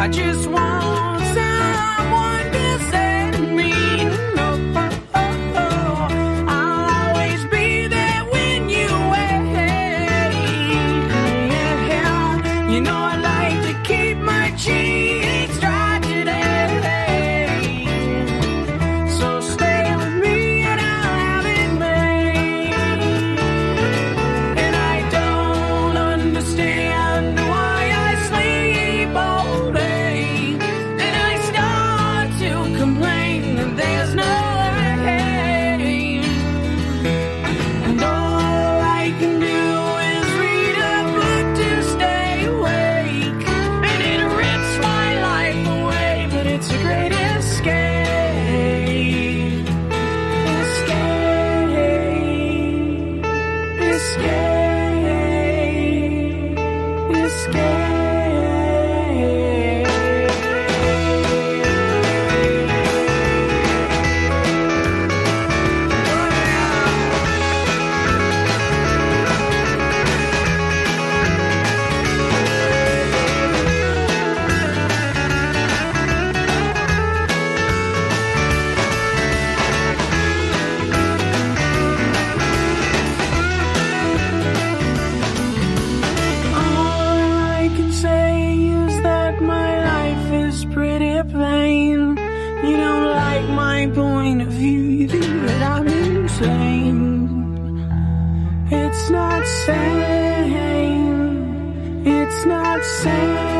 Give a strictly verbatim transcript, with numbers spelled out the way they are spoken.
I just want someone to set me. No, oh, oh, oh. I'll always be there when you wait. Yeah, you know I like to keep my cheeks dry today. So stay with me and I'll have it made. And I don't understand why I sleep all day. And I start to complain that there's no rain. And all I can do is read a book to stay awake. And it rips my life away, but it's a great escape. Escape. Escape. Escape. All I can say is that my life is pretty plain. You don't like my point of view, you think that I'm insane. It's not sane. It's not sane.